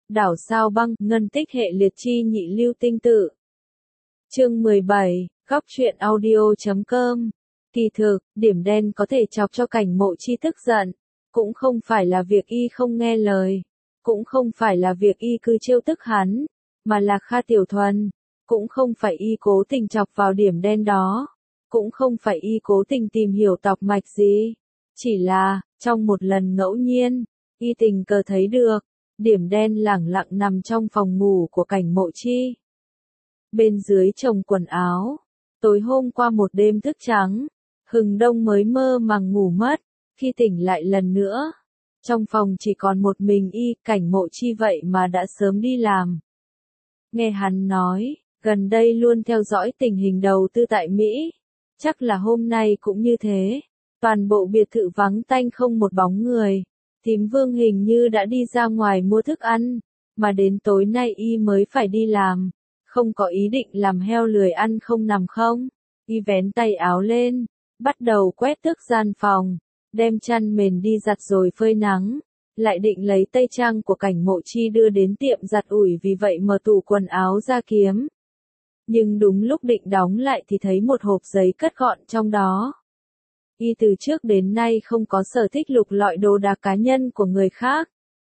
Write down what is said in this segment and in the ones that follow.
đảo sao băng, ngân tích hệ liệt chi nhị lưu tinh tự. Chương 17, góc truyện audio.com. Kỳ thực, điểm đen có thể chọc cho Cảnh Mộ Chi tức giận, cũng không phải là việc y không nghe lời, cũng không phải là việc y cứ trêu tức hắn, mà là Kha Tiểu Thuần, cũng không phải y cố tình chọc vào điểm đen đó, cũng không phải y cố tình tìm hiểu tọc mạch gì, chỉ là, trong một lần ngẫu nhiên, y tình cờ thấy được, điểm đen lẳng lặng nằm trong phòng ngủ của Cảnh Mộ Chi. Bên dưới chồng quần áo, tối hôm qua một đêm thức trắng, Hừng Đông mới mơ màng ngủ mất, khi tỉnh lại lần nữa, trong phòng chỉ còn một mình y, Cảnh Mộ Chi vậy mà đã sớm đi làm. Nghe hắn nói, gần đây luôn theo dõi tình hình đầu tư tại Mỹ, chắc là hôm nay cũng như thế, toàn bộ biệt thự vắng tanh không một bóng người, thím Vương hình như đã đi ra ngoài mua thức ăn, mà đến tối nay y mới phải đi làm, không có ý định làm heo lười ăn không nằm không, y vén tay áo lên, bắt đầu quét tước gian phòng, đem chăn mền đi giặt rồi phơi nắng, lại định lấy tây trang của Cảnh Mộ Chi đưa đến tiệm giặt ủi, vì vậy mở tủ quần áo ra kiếm. Nhưng đúng lúc định đóng lại thì thấy một hộp giấy cất gọn trong đó. Y từ trước đến nay không có sở thích lục lọi đồ đạc cá nhân của người khác.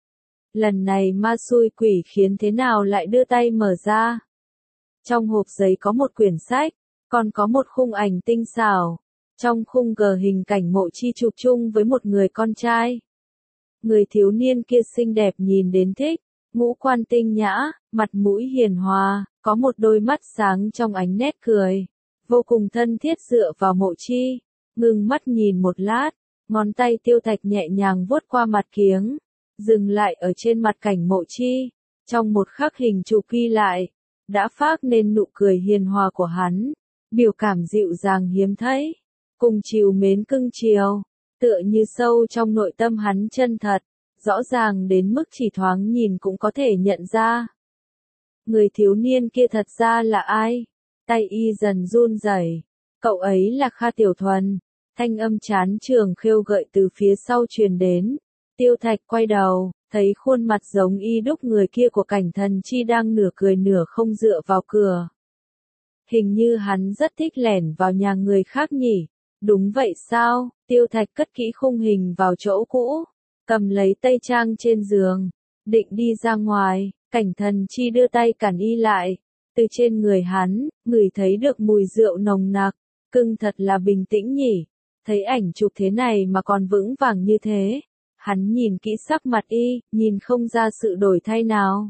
Lần này ma xui quỷ khiến thế nào lại đưa tay mở ra. Trong hộp giấy có một quyển sách, còn có một khung ảnh tinh xảo. Trong khung gờ hình Cảnh Mộ Chi chụp chung với một người con trai. Người thiếu niên kia xinh đẹp nhìn đến thích, ngũ quan tinh nhã, mặt mũi hiền hòa, có một đôi mắt sáng trong ánh nét cười, vô cùng thân thiết dựa vào Mộ Chi, ngừng mắt nhìn một lát, ngón tay Tiêu Thạch nhẹ nhàng vuốt qua mặt kiếng, dừng lại ở trên mặt Cảnh Mộ Chi, trong một khắc hình chụp ghi lại, đã phác nên nụ cười hiền hòa của hắn, biểu cảm dịu dàng hiếm thấy, cùng trìu mến cưng chiều, tựa như sâu trong nội tâm hắn chân thật, rõ ràng đến mức chỉ thoáng nhìn cũng có thể nhận ra. Người thiếu niên kia thật ra là ai? Tay y dần run rẩy. Cậu ấy là Kha Tiểu Thuần. Thanh âm chán trường khêu gợi từ phía sau truyền đến. Tiêu Thạch quay đầu, thấy khuôn mặt giống y đúc người kia của Cảnh Thần Chi đang nửa cười nửa không dựa vào cửa. Hình như hắn rất thích lẻn vào nhà người khác nhỉ? Đúng vậy sao? Tiêu Thạch cất kỹ khung hình vào chỗ cũ, cầm lấy tây trang trên giường, định đi ra ngoài, Cảnh Thần Chi đưa tay cản y lại, từ trên người hắn, ngửi thấy được mùi rượu nồng nặc, cưng thật là bình tĩnh nhỉ, thấy ảnh chụp thế này mà còn vững vàng như thế, hắn nhìn kỹ sắc mặt y, nhìn không ra sự đổi thay nào.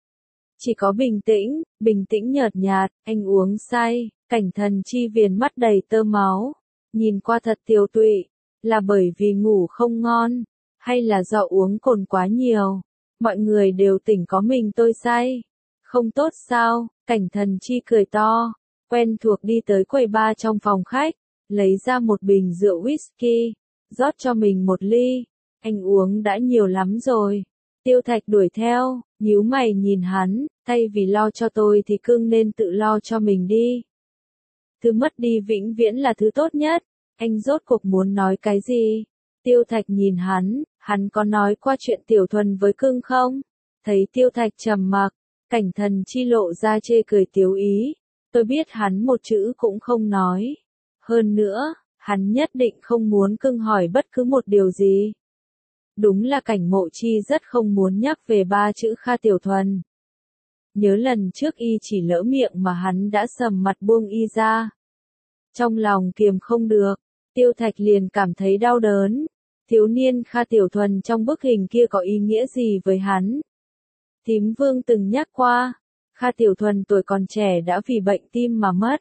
Chỉ có bình tĩnh nhợt nhạt, anh uống say, Cảnh Thần Chi viền mắt đầy tơ máu, nhìn qua thật tiều tụy, là bởi vì ngủ không ngon, hay là do uống cồn quá nhiều, mọi người đều tỉnh có mình tôi say, không tốt sao, Cảnh Thần Chi cười to, quen thuộc đi tới quầy bar trong phòng khách, lấy ra một bình rượu whisky, rót cho mình một ly, anh uống đã nhiều lắm rồi. Tiêu Thạch đuổi theo, nhíu mày nhìn hắn, thay vì lo cho tôi thì cưng nên tự lo cho mình đi. Thứ mất đi vĩnh viễn là thứ tốt nhất, anh rốt cuộc muốn nói cái gì? Tiêu Thạch nhìn hắn có nói qua chuyện Tiểu Thuần với cưng không? Thấy Tiêu Thạch trầm mặc, Cảnh Thần Chi lộ ra chê cười tiếu ý, tôi biết hắn một chữ cũng không nói. Hơn nữa, hắn nhất định không muốn cưng hỏi bất cứ một điều gì. Đúng là Cảnh Mộ Chi rất không muốn nhắc về ba chữ Kha Tiểu Thuần. Nhớ lần trước y chỉ lỡ miệng mà hắn đã sầm mặt buông y ra. Trong lòng kiềm không được, Tiêu Thạch liền cảm thấy đau đớn. Thiếu niên Kha Tiểu Thuần trong bức hình kia có ý nghĩa gì với hắn? Thím Vương từng nhắc qua, Kha Tiểu Thuần tuổi còn trẻ đã vì bệnh tim mà mất.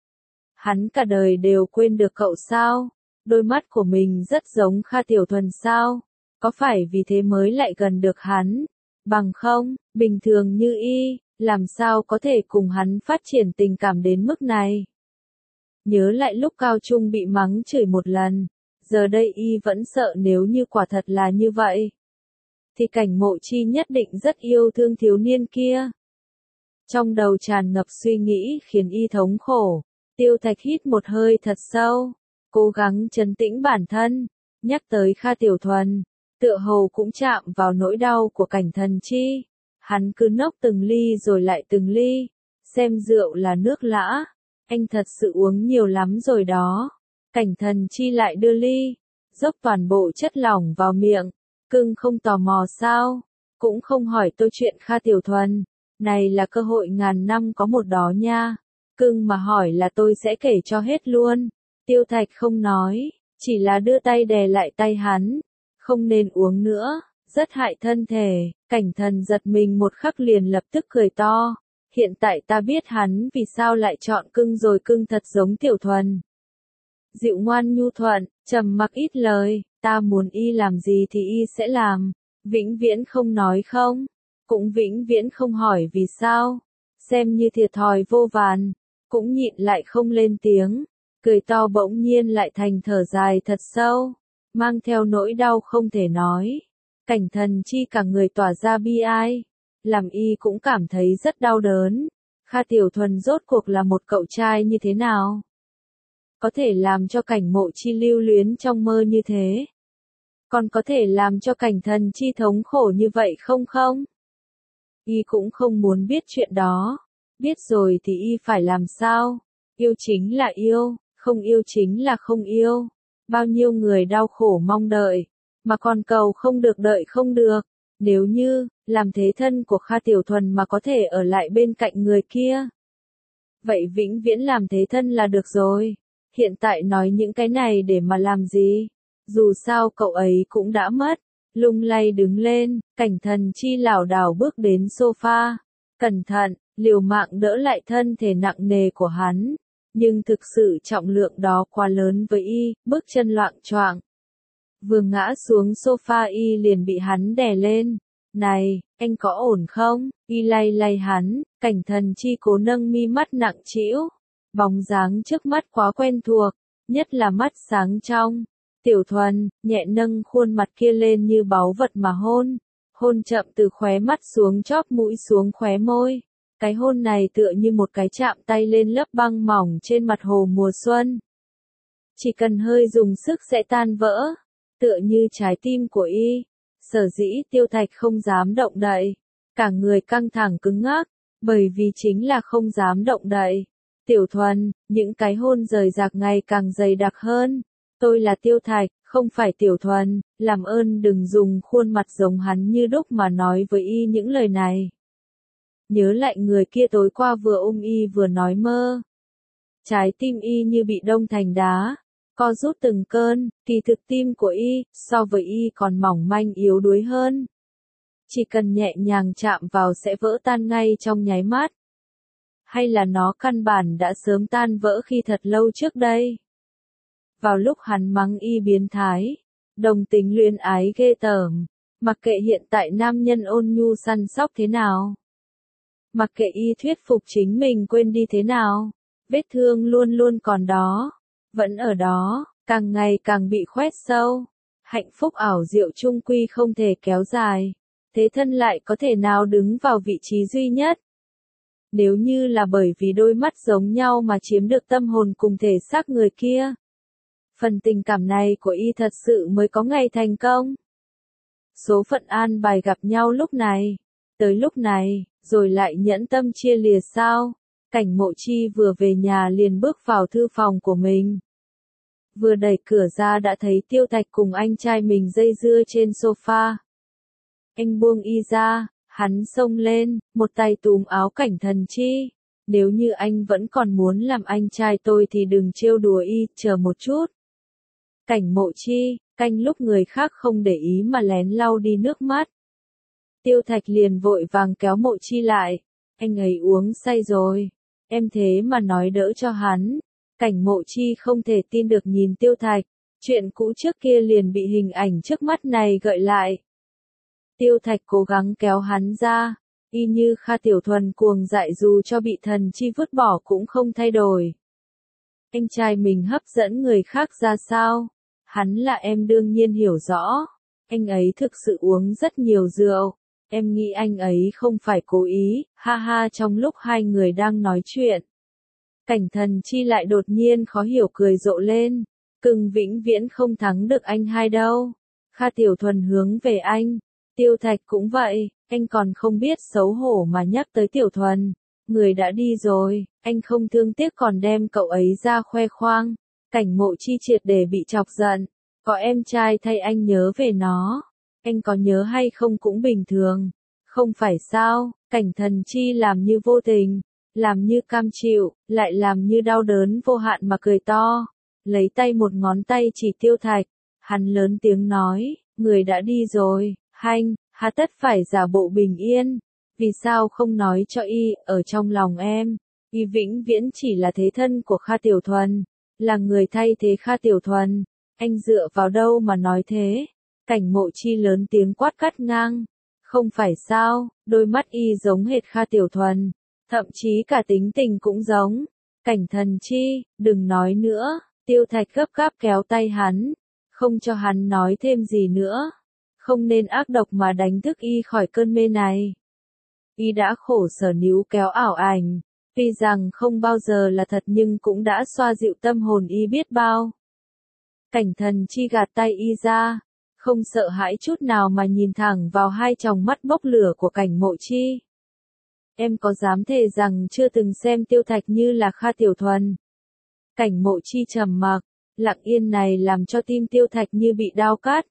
Hắn cả đời đều quên được cậu sao? Đôi mắt của mình rất giống Kha Tiểu Thuần sao? Có phải vì thế mới lại gần được hắn? Bằng không, bình thường như y, làm sao có thể cùng hắn phát triển tình cảm đến mức này? Nhớ lại lúc cao trung bị mắng chửi một lần, giờ đây y vẫn sợ nếu như quả thật là như vậy. Thì Cảnh Mộ Chi nhất định rất yêu thương thiếu niên kia. Trong đầu tràn ngập suy nghĩ khiến y thống khổ, Tiêu Thạch hít một hơi thật sâu, cố gắng trấn tĩnh bản thân, nhắc tới Kha Tiểu Thuần, tựa hồ cũng chạm vào nỗi đau của Cảnh Thần Chi. Hắn cứ nốc từng ly rồi lại từng ly, xem rượu là nước lã, anh thật sự uống nhiều lắm rồi đó. Cảnh Thần Chi lại đưa ly, dốc toàn bộ chất lỏng vào miệng, cưng không tò mò sao, cũng không hỏi tôi chuyện Kha Tiểu Thuần, này là cơ hội ngàn năm có một đó nha, cưng mà hỏi là tôi sẽ kể cho hết luôn. Tiêu Thạch không nói, chỉ là đưa tay đè lại tay hắn, không nên uống nữa, rất hại thân thể. Cảnh Thần giật mình một khắc liền lập tức cười to, hiện tại ta biết hắn vì sao lại chọn cưng rồi, cưng thật giống Tiểu Thuần. Dịu ngoan nhu thuận, trầm mặc ít lời, ta muốn y làm gì thì y sẽ làm, vĩnh viễn không nói không, cũng vĩnh viễn không hỏi vì sao, xem như thiệt thòi vô vàn, cũng nhịn lại không lên tiếng, cười to bỗng nhiên lại thành thở dài thật sâu, mang theo nỗi đau không thể nói. Cảnh Thần Chi cả người tỏa ra bi ai, làm y cũng cảm thấy rất đau đớn. Kha Tiểu Thuần rốt cuộc là một cậu trai như thế nào? Có thể làm cho Cảnh Mộ Chi lưu luyến trong mơ như thế? Còn có thể làm cho Cảnh Thần Chi thống khổ như vậy không không? Y cũng không muốn biết chuyện đó. Biết rồi thì y phải làm sao? Yêu chính là yêu, không yêu chính là không yêu. Bao nhiêu người đau khổ mong đợi, mà còn cầu không được đợi không được. Nếu như, làm thế thân của Kha Tiểu Thuần mà có thể ở lại bên cạnh người kia, vậy vĩnh viễn làm thế thân là được rồi. Hiện tại nói những cái này để mà làm gì? Dù sao cậu ấy cũng đã mất. Lung lay đứng lên, Cảnh Thần Chi lảo đảo bước đến sofa. Cẩn thận, liều mạng đỡ lại thân thể nặng nề của hắn. Nhưng thực sự trọng lượng đó quá lớn với y, bước chân loạng choạng. Vừa ngã xuống sofa y liền bị hắn đè lên. Này, anh có ổn không? Y lay lay hắn, Cảnh Thần Chi cố nâng mi mắt nặng trĩu. Bóng dáng trước mắt quá quen thuộc, nhất là mắt sáng trong. Tiểu Thuần, nhẹ nâng khuôn mặt kia lên như báu vật mà hôn. Hôn chậm từ khóe mắt xuống chóp mũi xuống khóe môi. Cái hôn này tựa như một cái chạm tay lên lớp băng mỏng trên mặt hồ mùa xuân. Chỉ cần hơi dùng sức sẽ tan vỡ, tựa như trái tim của y. Sở dĩ Tiêu Thạch không dám động đậy, cả người căng thẳng cứng ngắc, bởi vì chính là không dám động đậy. Tiểu Thuần, những cái hôn rời rạc ngày càng dày đặc hơn. Tôi là Tiêu Thạch, không phải Tiểu Thuần, làm ơn đừng dùng khuôn mặt giống hắn như đúc mà nói với y những lời này. Nhớ lại người kia tối qua vừa ôm y vừa nói mơ. Trái tim y như bị đông thành đá, co rút từng cơn, kỳ thực tim của y, so với y còn mỏng manh yếu đuối hơn. Chỉ cần nhẹ nhàng chạm vào sẽ vỡ tan ngay trong nháy mắt. Hay là nó căn bản đã sớm tan vỡ khi thật lâu trước đây. Vào lúc hắn mắng y biến thái, đồng tính luyến ái ghê tởm, mặc kệ hiện tại nam nhân ôn nhu săn sóc thế nào. Mặc kệ y thuyết phục chính mình quên đi thế nào, vết thương luôn luôn còn đó, vẫn ở đó, càng ngày càng bị khoét sâu. Hạnh phúc ảo diệu chung quy không thể kéo dài, thế thân lại có thể nào đứng vào vị trí duy nhất. Nếu như là bởi vì đôi mắt giống nhau mà chiếm được tâm hồn cùng thể xác người kia. Phần tình cảm này của y thật sự mới có ngày thành công. Số phận an bài gặp nhau lúc này, tới lúc này, rồi lại nhẫn tâm chia lìa sao? Cảnh Mộ Chi vừa về nhà liền bước vào thư phòng của mình. Vừa đẩy cửa ra đã thấy Tiêu Thạch cùng anh trai mình dây dưa trên sofa. Anh buông y ra, hắn xông lên, một tay túm áo Cảnh Thần Chi. Nếu như anh vẫn còn muốn làm anh trai tôi thì đừng trêu đùa y, chờ một chút. Cảnh Mộ Chi, canh lúc người khác không để ý mà lén lau đi nước mắt. Tiêu Thạch liền vội vàng kéo Mộ Chi lại. Anh ấy uống say rồi. Em thế mà nói đỡ cho hắn. Cảnh Mộ Chi không thể tin được nhìn Tiêu Thạch. Chuyện cũ trước kia liền bị hình ảnh trước mắt này gợi lại. Tiêu Thạch cố gắng kéo hắn ra. Y như Kha Tiểu Thuần cuồng dại dù cho bị Thần Chi vứt bỏ cũng không thay đổi. Anh trai mình hấp dẫn người khác ra sao? Hắn là em đương nhiên hiểu rõ. Anh ấy thực sự uống rất nhiều rượu. Em nghĩ anh ấy không phải cố ý, ha ha. Trong lúc hai người đang nói chuyện, Cảnh Thần Chi lại đột nhiên khó hiểu cười rộ lên. Cưng vĩnh viễn không thắng được anh hai đâu. Kha Tiểu Thuần hướng về anh. Tiêu Thạch cũng vậy, Anh còn không biết xấu hổ mà nhắc tới Tiểu Thuần. Người đã đi rồi, anh không thương tiếc còn đem cậu ấy ra khoe khoang. Cảnh Mộ Chi triệt để bị chọc giận. Có em trai thay anh nhớ về nó. Anh có nhớ hay không cũng bình thường. Không phải sao, Cảnh Thần Chi làm như vô tình, làm như cam chịu, lại làm như đau đớn vô hạn mà cười to. Lấy tay một ngón tay chỉ Tiêu Thạch. Hắn lớn tiếng nói, người đã đi rồi, hà tất phải giả bộ bình yên. Vì sao không nói cho y, ở trong lòng em, y vĩnh viễn chỉ là thế thân của Kha Tiểu Thuần, là người thay thế Kha Tiểu Thuần. Anh dựa vào đâu mà nói thế? Cảnh Mộ Chi lớn tiếng quát cắt ngang. Không phải sao, đôi mắt y giống hệt Kha Tiểu Thuần, thậm chí cả tính tình cũng giống. Cảnh Thần Chi, đừng nói nữa. Tiêu Thạch gấp gáp kéo tay hắn, không cho hắn nói thêm gì nữa. Không nên ác độc mà đánh thức y khỏi cơn mê này. Y đã khổ sở níu kéo ảo ảnh, tuy rằng không bao giờ là thật nhưng cũng đã xoa dịu tâm hồn y biết bao. Cảnh Thần Chi gạt tay y ra, không sợ hãi chút nào mà nhìn thẳng vào hai tròng mắt bốc lửa của Cảnh Mộ Chi. Em có dám thề rằng chưa từng xem Tiêu Thạch như là Kha Tiểu Thuần? Cảnh Mộ Chi trầm mặc, lặng yên này làm cho tim Tiêu Thạch như bị đao cắt.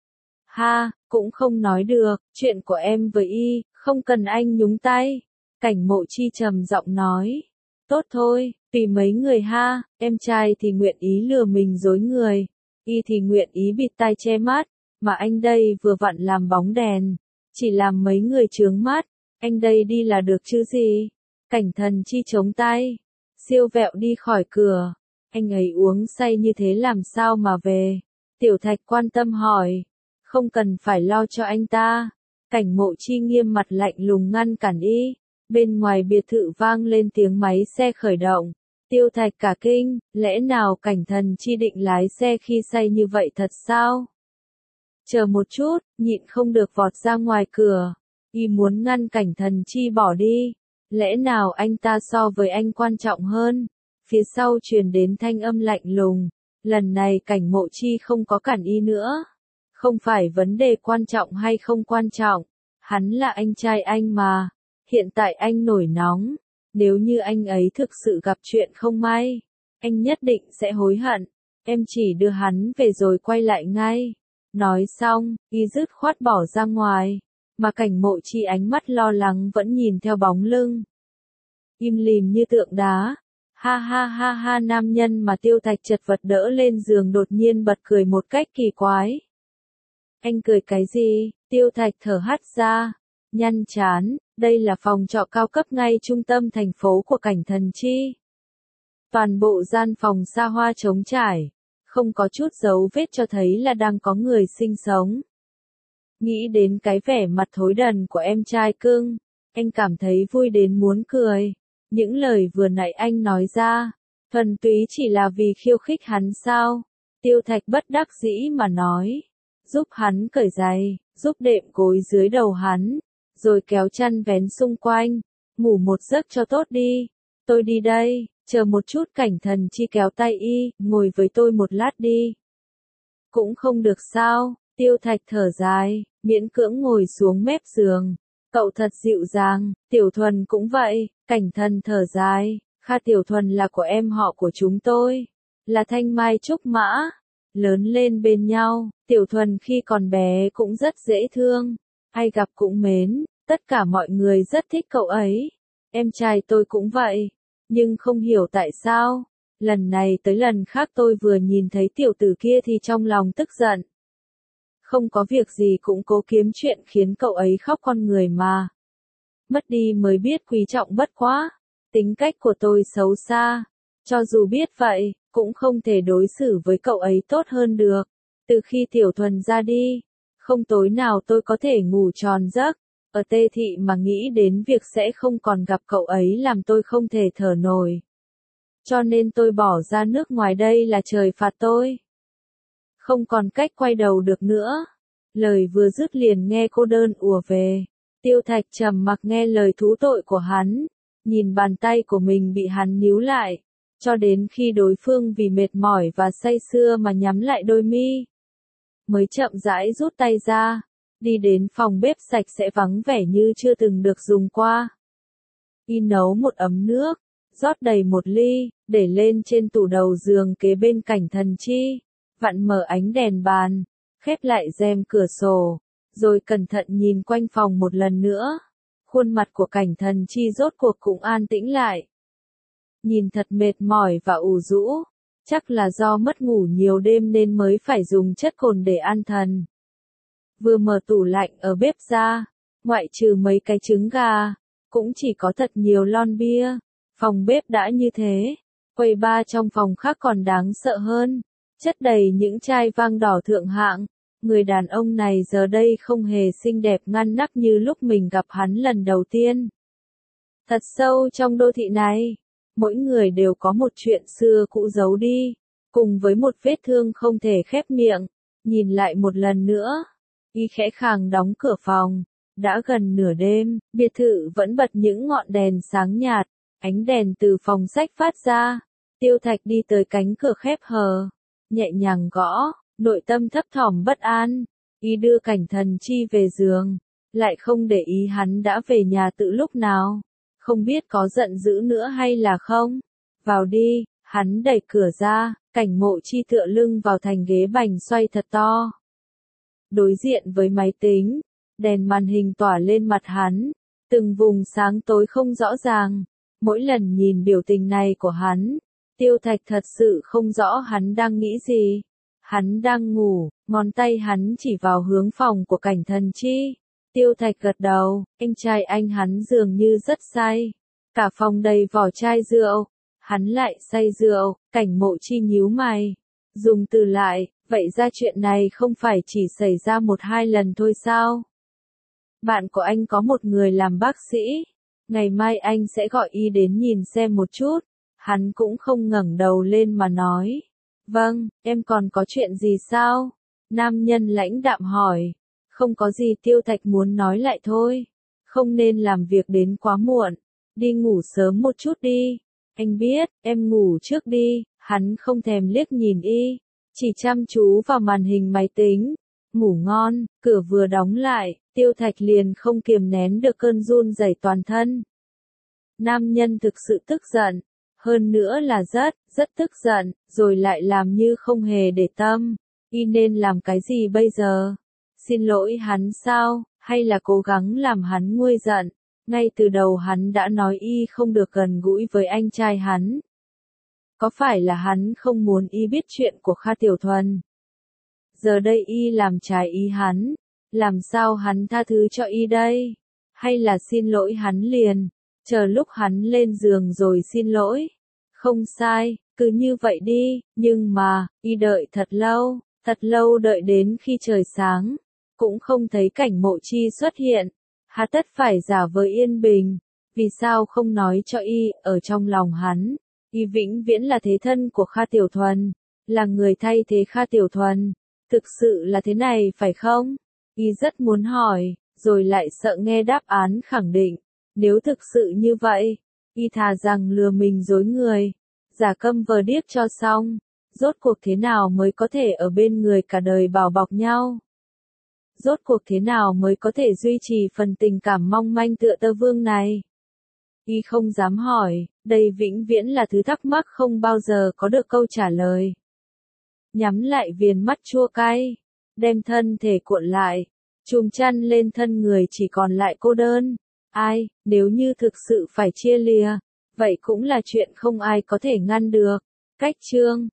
Cũng không nói được, chuyện của em với y, không cần anh nhúng tay. Cảnh Mộ Chi trầm giọng nói. Tốt thôi, tùy mấy người em trai thì nguyện ý lừa mình dối người, y thì nguyện ý bịt tai che mắt, mà anh đây vừa vặn làm bóng đèn, chỉ làm mấy người chướng mắt, anh đây đi là được chứ gì. Cảnh Thần Chi chống tay, siêu vẹo đi khỏi cửa. Anh ấy uống say như thế làm sao mà về? Tiểu Thạch quan tâm hỏi. Không cần phải lo cho anh ta. Cảnh Mộ Chi nghiêm mặt lạnh lùng ngăn cản y. Bên ngoài biệt thự vang lên tiếng máy xe khởi động. Tiêu Thạch cả kinh, lẽ nào Cảnh Thần Chi định lái xe khi say như vậy thật sao? Chờ một chút, nhịn không được vọt ra ngoài cửa. Y muốn ngăn Cảnh Thần Chi bỏ đi. Lẽ nào anh ta so với anh quan trọng hơn? Phía sau truyền đến thanh âm lạnh lùng. Lần này Cảnh Mộ Chi không có cản y nữa. Không phải vấn đề quan trọng hay không quan trọng. Hắn là anh trai anh mà. Hiện tại anh nổi nóng. Nếu như anh ấy thực sự gặp chuyện không may, anh nhất định sẽ hối hận. Em chỉ đưa hắn về rồi quay lại ngay. Nói xong, y dứt khoát bỏ ra ngoài. Mà Cảnh Mộ Chi ánh mắt lo lắng vẫn nhìn theo bóng lưng. Im lìm như tượng đá. Ha, nam nhân mà Tiêu Thạch chật vật đỡ lên giường đột nhiên bật cười một cách kỳ quái. Anh cười cái gì? Tiêu Thạch thở hắt ra, nhăn trán, đây là phòng trọ cao cấp ngay trung tâm thành phố của Cảnh Thần Chi. Toàn bộ gian phòng xa hoa trống trải, không có chút dấu vết cho thấy là đang có người sinh sống. Nghĩ đến cái vẻ mặt thối đần của em trai cưng, anh cảm thấy vui đến muốn cười. Những lời vừa nãy anh nói ra, thuần túy chỉ là vì khiêu khích hắn sao? Tiêu Thạch bất đắc dĩ mà nói, giúp hắn cởi giày, giúp đệm gối dưới đầu hắn, rồi kéo chăn vén xung quanh, ngủ một giấc cho tốt đi. Tôi đi đây, chờ một chút. Cảnh Thần Chi kéo tay y, ngồi với tôi một lát đi. Cũng không được sao? Tiêu Thạch thở dài, miễn cưỡng ngồi xuống mép giường. Cậu thật dịu dàng, Tiểu Thuần cũng vậy. Cảnh Thần thở dài, Kha Tiểu Thuần là của em họ của chúng tôi, là thanh mai trúc mã, lớn lên bên nhau. Tiểu Thuần khi còn bé cũng rất dễ thương, ai gặp cũng mến, tất cả mọi người rất thích cậu ấy. Em trai tôi cũng vậy, nhưng không hiểu tại sao, lần này tới lần khác tôi vừa nhìn thấy tiểu tử kia thì trong lòng tức giận. Không có việc gì cũng cố kiếm chuyện khiến cậu ấy khóc con người mà. Mất đi mới biết quý trọng bất quá. Tính cách của tôi xấu xa. Cho dù biết vậy, cũng không thể đối xử với cậu ấy tốt hơn được. Từ khi Tiểu Thuần ra đi, không tối nào tôi có thể ngủ tròn giấc. Ở Tê Thị mà nghĩ đến việc sẽ không còn gặp cậu ấy làm tôi không thể thở nổi. Cho nên tôi bỏ ra nước ngoài đây là trời phạt tôi. Không còn cách quay đầu được nữa. Lời vừa dứt liền nghe cô đơn ùa về. Tiêu Thạch trầm mặc nghe lời thú tội của hắn, nhìn bàn tay của mình bị hắn níu lại, cho đến khi đối phương vì mệt mỏi và say sưa mà nhắm lại đôi mi, mới chậm rãi rút tay ra. đi đến phòng bếp sạch sẽ vắng vẻ như chưa từng được dùng qua. Y nấu một ấm nước, rót đầy một ly, để lên trên tủ đầu giường kế bên cảnh thần chi, vặn mở ánh đèn bàn, khép lại rèm cửa sổ, rồi cẩn thận nhìn quanh phòng một lần nữa. Khuôn mặt của cảnh thần chi rốt cuộc cũng an tĩnh lại. Nhìn thật mệt mỏi và ủ rũ, chắc là do mất ngủ nhiều đêm nên mới phải dùng chất cồn để an thần. Vừa mở tủ lạnh ở bếp ra, ngoại trừ mấy cái trứng gà, cũng chỉ có thật nhiều lon bia. Phòng bếp đã như thế, quầy bar trong phòng khác còn đáng sợ hơn, chất đầy những chai vang đỏ thượng hạng. Người đàn ông này giờ đây không hề xinh đẹp ngăn nắp như lúc mình gặp hắn lần đầu tiên. Thật sâu trong đô thị này, mỗi người đều có một chuyện xưa cũ giấu đi, cùng với một vết thương không thể khép miệng. Nhìn lại một lần nữa, y khẽ khàng đóng cửa phòng. Đã gần nửa đêm, biệt thự vẫn bật những ngọn đèn sáng nhạt, ánh đèn từ phòng sách phát ra. Tiêu Thạch đi tới cánh cửa khép hờ, nhẹ nhàng gõ, nội tâm thấp thỏm bất an. Y đưa cảnh thần chi về giường, lại không để ý hắn đã về nhà từ lúc nào. Không biết có giận dữ nữa hay là không. Vào đi, hắn đẩy cửa ra, cảnh mộ chi tựa lưng vào thành ghế bành xoay thật to. Đối diện với máy tính, đèn màn hình tỏa lên mặt hắn, từng vùng sáng tối không rõ ràng. Mỗi lần nhìn biểu tình này của hắn, Tiêu Thạch thật sự không rõ hắn đang nghĩ gì. Hắn đang ngủ, ngón tay hắn chỉ vào hướng phòng của cảnh thần chi. Tiêu Thạch gật đầu, anh trai anh hắn dường như rất say. Cả phòng đầy vỏ chai rượu, hắn lại say rượu. Cảnh mộ chi nhíu mày, dùng từ lại, vậy ra chuyện này không phải chỉ xảy ra một hai lần thôi sao? Bạn của anh có một người làm bác sĩ, ngày mai anh sẽ gọi y đến nhìn xem một chút. Hắn cũng không ngẩng đầu lên mà nói. Vâng, em còn có chuyện gì sao? Nam nhân lãnh đạm hỏi. Không có gì, Tiêu Thạch muốn nói lại thôi. Không nên làm việc đến quá muộn. Đi ngủ sớm một chút đi. Anh biết, em ngủ trước đi. Hắn không thèm liếc nhìn y, chỉ chăm chú vào màn hình máy tính. Ngủ ngon. Cửa vừa đóng lại, Tiêu Thạch liền không kiềm nén được cơn run rẩy toàn thân. Nam nhân thực sự tức giận. Hơn nữa là rất tức giận, rồi lại làm như không hề để tâm. Y nên làm cái gì bây giờ? Xin lỗi hắn sao, hay là cố gắng làm hắn nguôi giận? Ngay từ đầu hắn đã nói y không được gần gũi với anh trai hắn. Có phải là hắn không muốn y biết chuyện của Kha Tiểu Thuần? Giờ đây y làm trái ý hắn, làm sao hắn tha thứ cho y đây? Hay là xin lỗi hắn liền, chờ lúc hắn lên giường rồi xin lỗi? Không sai, cứ như vậy đi, nhưng mà, y đợi thật lâu đợi đến khi trời sáng, cũng không thấy cảnh mộ chi xuất hiện. Hà tất phải giả vờ yên bình, vì sao không nói cho y, ở trong lòng hắn, y vĩnh viễn là thế thân của Kha Tiểu Thuần, là người thay thế Kha Tiểu Thuần. Thực sự là thế này phải không? Y rất muốn hỏi, rồi lại sợ nghe đáp án khẳng định. Nếu thực sự như vậy, y thà rằng lừa mình dối người, giả câm vờ điếc cho xong. Rốt cuộc thế nào mới có thể ở bên người cả đời bảo bọc nhau? Rốt cuộc thế nào mới có thể duy trì phần tình cảm mong manh tựa tơ vương này? Y không dám hỏi, đây vĩnh viễn là thứ thắc mắc không bao giờ có được câu trả lời. Nhắm lại viền mắt chua cay, đem thân thể cuộn lại, chùm chăn lên thân người chỉ còn lại cô đơn. Ai, nếu như thực sự phải chia lìa, vậy cũng là chuyện không ai có thể ngăn được. Cách chương